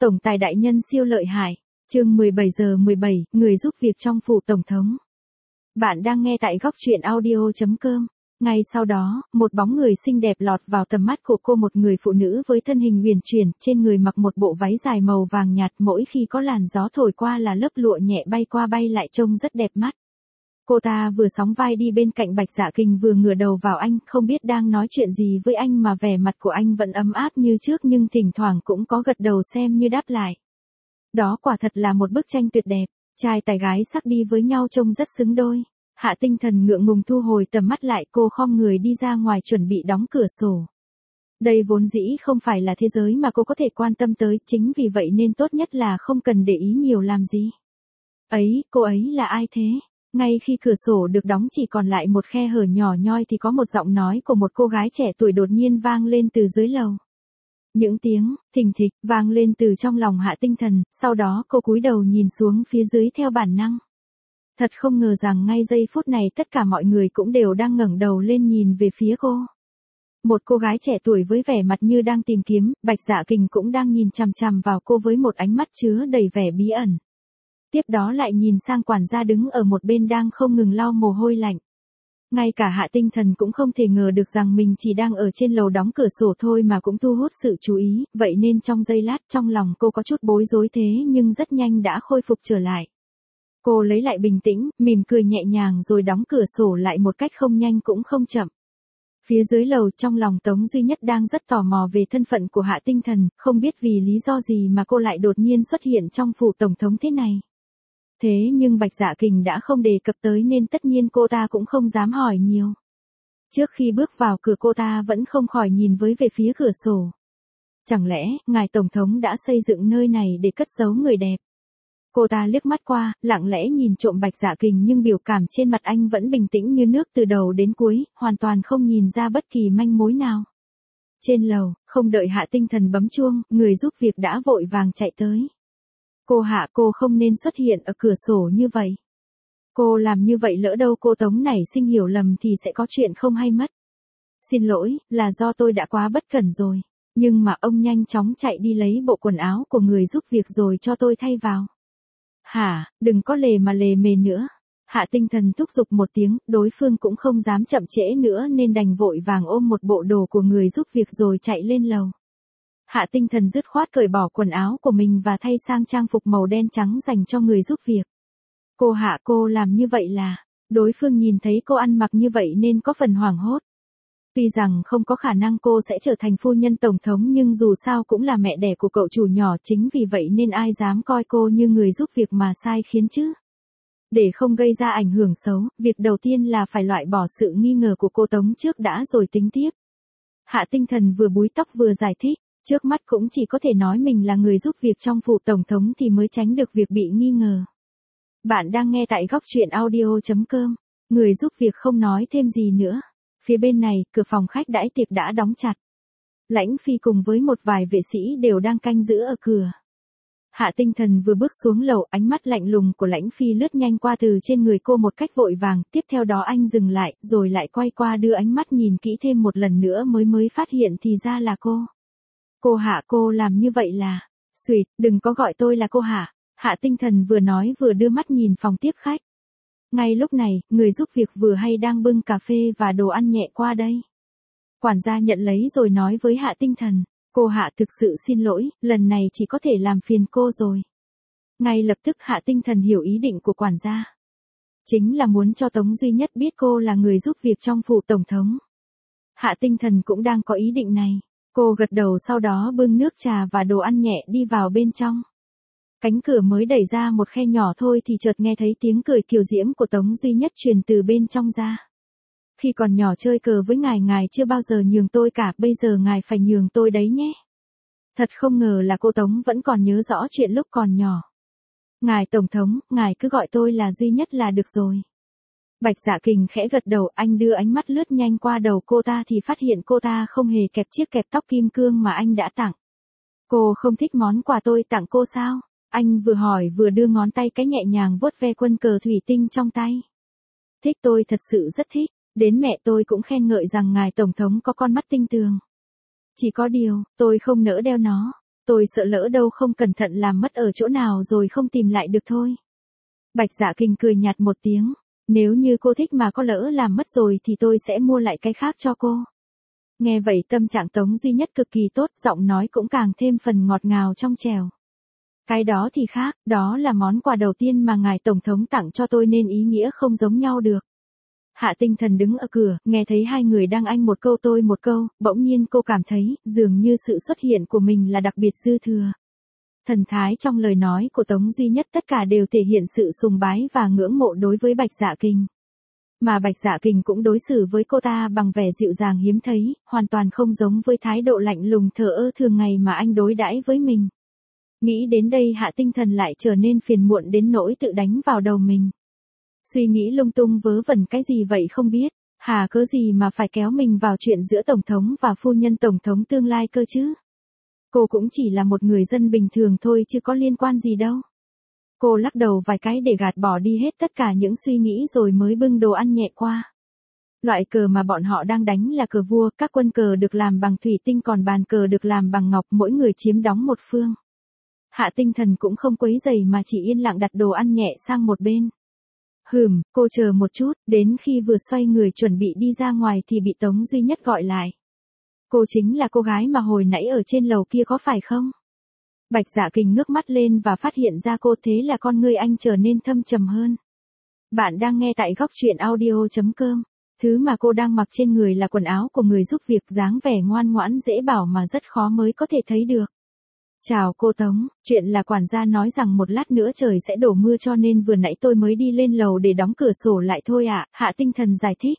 Tổng tài đại nhân siêu lợi hại. Chương 17:17, người giúp việc trong phủ tổng thống. Bạn đang nghe tại góc truyện audio.com. Ngay sau đó, một bóng người xinh đẹp lọt vào tầm mắt của cô, một người phụ nữ với thân hình uyển chuyển, trên người mặc một bộ váy dài màu vàng nhạt, mỗi khi có làn gió thổi qua là lớp lụa nhẹ bay qua bay lại trông rất đẹp mắt. Cô ta vừa sóng vai đi bên cạnh Bạch Dạ Kình, vừa ngửa đầu vào anh, không biết đang nói chuyện gì với anh mà vẻ mặt của anh vẫn ấm áp như trước, nhưng thỉnh thoảng cũng có gật đầu xem như đáp lại. Đó quả thật là một bức tranh tuyệt đẹp, trai tài gái sắc đi với nhau trông rất xứng đôi. Hạ Tinh Thần ngượng ngùng thu hồi tầm mắt lại, cô khom người đi ra ngoài chuẩn bị đóng cửa sổ. Đây vốn dĩ không phải là thế giới mà cô có thể quan tâm tới, chính vì vậy nên tốt nhất là không cần để ý nhiều làm gì. Cô ấy là ai thế? Ngay khi cửa sổ được đóng chỉ còn lại một khe hở nhỏ nhoi thì có một giọng nói của một cô gái trẻ tuổi đột nhiên vang lên từ dưới lầu. Những tiếng thình thịch vang lên từ trong lòng Hạ Tinh Thần, sau đó cô cúi đầu nhìn xuống phía dưới theo bản năng. Thật không ngờ rằng ngay giây phút này tất cả mọi người cũng đều đang ngẩng đầu lên nhìn về phía cô. Một cô gái trẻ tuổi với vẻ mặt như đang tìm kiếm, Bạch Dạ Kình cũng đang nhìn chằm chằm vào cô với một ánh mắt chứa đầy vẻ bí ẩn. Tiếp đó lại nhìn sang quản gia đứng ở một bên đang không ngừng lau mồ hôi lạnh. Ngay cả Hạ Tinh Thần cũng không thể ngờ được rằng mình chỉ đang ở trên lầu đóng cửa sổ thôi mà cũng thu hút sự chú ý, vậy nên trong giây lát trong lòng cô có chút bối rối thế nhưng rất nhanh đã khôi phục trở lại. Cô lấy lại bình tĩnh, mỉm cười nhẹ nhàng rồi đóng cửa sổ lại một cách không nhanh cũng không chậm. Phía dưới lầu trong lòng Tống Duy Nhất đang rất tò mò về thân phận của Hạ Tinh Thần, không biết vì lý do gì mà cô lại đột nhiên xuất hiện trong phủ tổng thống thế này. Thế nhưng Bạch Dạ Kình đã không đề cập tới nên tất nhiên cô ta cũng không dám hỏi nhiều. Trước khi bước vào cửa cô ta vẫn không khỏi nhìn về phía cửa sổ. Chẳng lẽ, ngài tổng thống đã xây dựng nơi này để cất giấu người đẹp? Cô ta liếc mắt qua, lặng lẽ nhìn trộm Bạch Dạ Kình nhưng biểu cảm trên mặt anh vẫn bình tĩnh như nước từ đầu đến cuối, hoàn toàn không nhìn ra bất kỳ manh mối nào. Trên lầu, không đợi Hạ Tinh Thần bấm chuông, người giúp việc đã vội vàng chạy tới. Cô Hạ, cô không nên xuất hiện ở cửa sổ như vậy. Cô làm như vậy lỡ đâu cô Tống nảy sinh hiểu lầm thì sẽ có chuyện không hay mất. Xin lỗi, là do tôi đã quá bất cẩn rồi. Nhưng mà ông nhanh chóng chạy đi lấy bộ quần áo của người giúp việc rồi cho tôi thay vào. Hả, đừng có lề mà lề mề nữa. Hạ Tinh Thần thúc giục một tiếng, đối phương cũng không dám chậm trễ nữa nên đành vội vàng ôm một bộ đồ của người giúp việc rồi chạy lên lầu. Hạ Tinh Thần dứt khoát cởi bỏ quần áo của mình và thay sang trang phục màu đen trắng dành cho người giúp việc. Cô Hạ, cô làm như vậy là... Đối phương nhìn thấy cô ăn mặc như vậy nên có phần hoảng hốt. Tuy rằng không có khả năng cô sẽ trở thành phu nhân tổng thống nhưng dù sao cũng là mẹ đẻ của cậu chủ nhỏ, chính vì vậy nên ai dám coi cô như người giúp việc mà sai khiến chứ. Để không gây ra ảnh hưởng xấu, việc đầu tiên là phải loại bỏ sự nghi ngờ của cô Tống trước đã rồi tính tiếp. Hạ Tinh Thần vừa búi tóc vừa giải thích. Trước mắt cũng chỉ có thể nói mình là người giúp việc trong phủ tổng thống thì mới tránh được việc bị nghi ngờ. Bạn đang nghe tại góc truyện audio.com. Người giúp việc không nói thêm gì nữa. Phía bên này, cửa phòng khách đãi tiệc đã đóng chặt. Lãnh Phi cùng với một vài vệ sĩ đều đang canh giữ ở cửa. Hạ Tinh Thần vừa bước xuống lầu, ánh mắt lạnh lùng của Lãnh Phi lướt nhanh qua từ trên người cô một cách vội vàng, tiếp theo đó anh dừng lại, rồi lại quay qua đưa ánh mắt nhìn kỹ thêm một lần nữa mới phát hiện thì ra là cô. Cô Hạ, cô làm như vậy là... Xuyệt, đừng có gọi tôi là cô Hạ. Hạ Tinh Thần vừa nói vừa đưa mắt nhìn phòng tiếp khách. Ngay lúc này, người giúp việc vừa hay đang bưng cà phê và đồ ăn nhẹ qua đây. Quản gia nhận lấy rồi nói với Hạ Tinh Thần. Cô Hạ, thực sự xin lỗi, lần này chỉ có thể làm phiền cô rồi. Ngay lập tức Hạ Tinh Thần hiểu ý định của quản gia. Chính là muốn cho Tống Duy Nhất biết cô là người giúp việc trong phủ tổng thống. Hạ Tinh Thần cũng đang có ý định này. Cô gật đầu sau đó bưng nước trà và đồ ăn nhẹ đi vào bên trong. Cánh cửa mới đẩy ra một khe nhỏ thôi thì chợt nghe thấy tiếng cười kiều diễm của Tống Duy Nhất truyền từ bên trong ra. Khi còn nhỏ chơi cờ với ngài chưa bao giờ nhường tôi cả, bây giờ ngài phải nhường tôi đấy nhé. Thật không ngờ là cô Tống vẫn còn nhớ rõ chuyện lúc còn nhỏ. Ngài tổng thống, ngài cứ gọi tôi là Duy Nhất là được rồi. Bạch Dạ Kình khẽ gật đầu, anh đưa ánh mắt lướt nhanh qua đầu cô ta thì phát hiện cô ta không hề kẹp chiếc kẹp tóc kim cương mà anh đã tặng. Cô không thích món quà tôi tặng cô sao? Anh vừa hỏi vừa đưa ngón tay cái nhẹ nhàng vuốt ve quân cờ thủy tinh trong tay. Thích, tôi thật sự rất thích, đến mẹ tôi cũng khen ngợi rằng ngài tổng thống có con mắt tinh tường. Chỉ có điều, tôi không nỡ đeo nó. tôi sợ lỡ đâu không cẩn thận làm mất ở chỗ nào rồi không tìm lại được thôi. Bạch Dạ Kinh cười nhạt một tiếng, nếu như cô thích mà có lỡ làm mất rồi thì tôi sẽ mua lại cái khác cho cô. Nghe vậy tâm trạng Tống Duy Nhất cực kỳ tốt, giọng nói cũng càng thêm phần ngọt ngào trong trẻo. Cái đó thì khác, đó là món quà đầu tiên mà ngài Tổng thống tặng cho tôi nên ý nghĩa không giống nhau được. Hạ Tinh Thần đứng ở cửa, nghe thấy hai người đang anh một câu tôi một câu, bỗng nhiên cô cảm thấy, dường như sự xuất hiện của mình là đặc biệt dư thừa. Thần thái trong lời nói của Tống Duy Nhất tất cả đều thể hiện sự sùng bái và ngưỡng mộ đối với Bạch Dạ Kinh. Mà Bạch Dạ Kinh cũng đối xử với cô ta bằng vẻ dịu dàng hiếm thấy, hoàn toàn không giống với thái độ lạnh lùng thờ ơ thường ngày mà anh đối đãi với mình. Nghĩ đến đây Hạ Tinh Thần lại trở nên phiền muộn đến nỗi tự đánh vào đầu mình. Suy nghĩ lung tung vớ vẩn cái gì vậy không biết, hà cớ gì mà phải kéo mình vào chuyện giữa Tổng thống và phu nhân Tổng thống tương lai cơ chứ. Cô cũng chỉ là một người dân bình thường thôi chứ có liên quan gì đâu. Cô lắc đầu vài cái để gạt bỏ đi hết tất cả những suy nghĩ rồi mới bưng đồ ăn nhẹ qua. Loại cờ mà bọn họ đang đánh là cờ vua, các quân cờ được làm bằng thủy tinh còn bàn cờ được làm bằng ngọc, mỗi người chiếm đóng một phương. Hạ Tinh Thần cũng không quấy rầy mà chỉ yên lặng đặt đồ ăn nhẹ sang một bên. Cô chờ một chút, đến khi vừa xoay người chuẩn bị đi ra ngoài thì bị Tống Duy Nhất gọi lại. Cô chính là cô gái mà hồi nãy ở trên lầu kia có phải không? Bạch Dạ Kinh ngước mắt lên và phát hiện ra cô, thế là con ngươi anh trở nên thâm trầm hơn. Bạn đang nghe tại góc truyện audio.com. Thứ mà cô đang mặc trên người là quần áo của người giúp việc, dáng vẻ ngoan ngoãn dễ bảo mà rất khó mới có thể thấy được. Chào cô Tống, chuyện là quản gia nói rằng một lát nữa trời sẽ đổ mưa cho nên vừa nãy tôi mới đi lên lầu để đóng cửa sổ lại thôi ạ, Hạ Tinh Thần giải thích.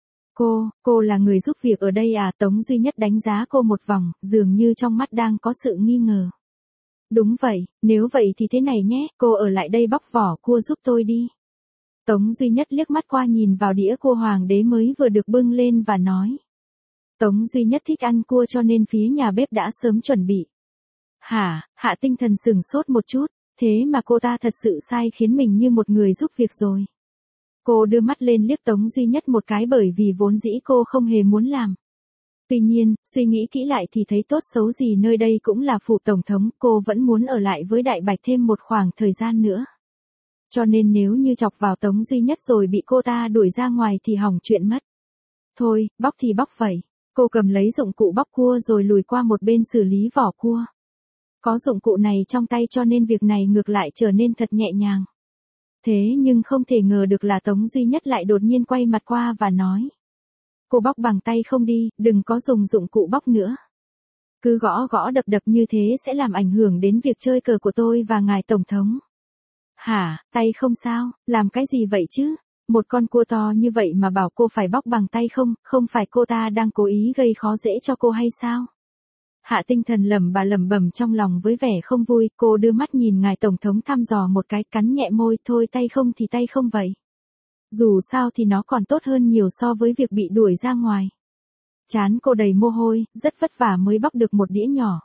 Cô là người giúp việc ở đây à? Tống Duy Nhất đánh giá cô một vòng, dường như trong mắt đang có sự nghi ngờ. Đúng vậy, nếu vậy thì thế này nhé, cô ở lại đây bóc vỏ cua giúp tôi đi. Tống Duy Nhất liếc mắt qua nhìn vào đĩa cua hoàng đế mới vừa được bưng lên và nói. Tống Duy Nhất thích ăn cua cho nên phía nhà bếp đã sớm chuẩn bị. Hả? Hạ Tinh Thần sửng sốt một chút, thế mà cô ta thật sự sai khiến mình như một người giúp việc rồi. Cô đưa mắt lên liếc Tống Duy Nhất một cái bởi vì vốn dĩ cô không hề muốn làm. Tuy nhiên, suy nghĩ kỹ lại thì thấy tốt xấu gì nơi đây cũng là phủ tổng thống, cô vẫn muốn ở lại với Đại Bạch thêm một khoảng thời gian nữa. Cho nên nếu như chọc vào Tống Duy Nhất rồi bị cô ta đuổi ra ngoài thì hỏng chuyện mất. Thôi, bóc thì bóc vậy. Cô cầm lấy dụng cụ bóc cua rồi lùi qua một bên xử lý vỏ cua. Có dụng cụ này trong tay cho nên việc này ngược lại trở nên thật nhẹ nhàng. Thế nhưng không thể ngờ được là Tống Duy Nhất lại đột nhiên quay mặt qua và nói. Cô bóc bằng tay không đi, đừng có dùng dụng cụ bóc nữa. Cứ gõ gõ đập đập như thế sẽ làm ảnh hưởng đến việc chơi cờ của tôi và ngài Tổng thống. Hả, tay không sao, làm cái gì vậy chứ? Một con cua to như vậy mà bảo cô phải bóc bằng tay không phải cô ta đang cố ý gây khó dễ cho cô hay sao? Hạ Tinh Thần lẩm bẩm trong lòng với vẻ không vui, cô đưa mắt nhìn ngài Tổng thống thăm dò một cái, cắn nhẹ môi, thôi tay không thì tay không vậy. Dù sao thì nó còn tốt hơn nhiều so với việc bị đuổi ra ngoài. Trán cô đầy mồ hôi, rất vất vả mới bóc được một đĩa nhỏ.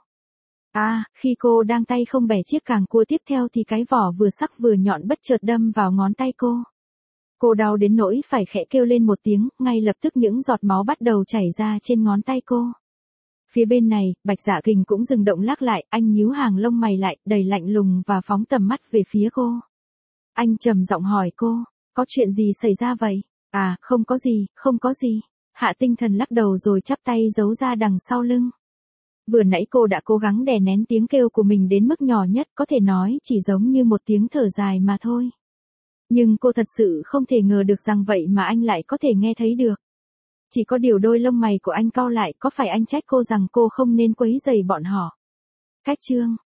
Khi cô đang tay không bẻ chiếc càng cua tiếp theo thì cái vỏ vừa sắc vừa nhọn bất chợt đâm vào ngón tay cô. Cô đau đến nỗi phải khẽ kêu lên một tiếng, ngay lập tức những giọt máu bắt đầu chảy ra trên ngón tay cô. Phía bên này, Bạch Dạ Kinh cũng dừng động lắc lại, anh nhíu hàng lông mày lại, đầy lạnh lùng và phóng tầm mắt về phía cô. Anh trầm giọng hỏi cô, có chuyện gì xảy ra vậy? Không có gì. Hạ Tinh Thần lắc đầu rồi chắp tay giấu ra đằng sau lưng. Vừa nãy cô đã cố gắng đè nén tiếng kêu của mình đến mức nhỏ nhất, có thể nói chỉ giống như một tiếng thở dài mà thôi. Nhưng cô thật sự không thể ngờ được rằng vậy mà anh lại có thể nghe thấy được. Chỉ có điều đôi lông mày của anh cau lại, có phải anh trách cô rằng cô không nên quấy rầy bọn họ? Cách chương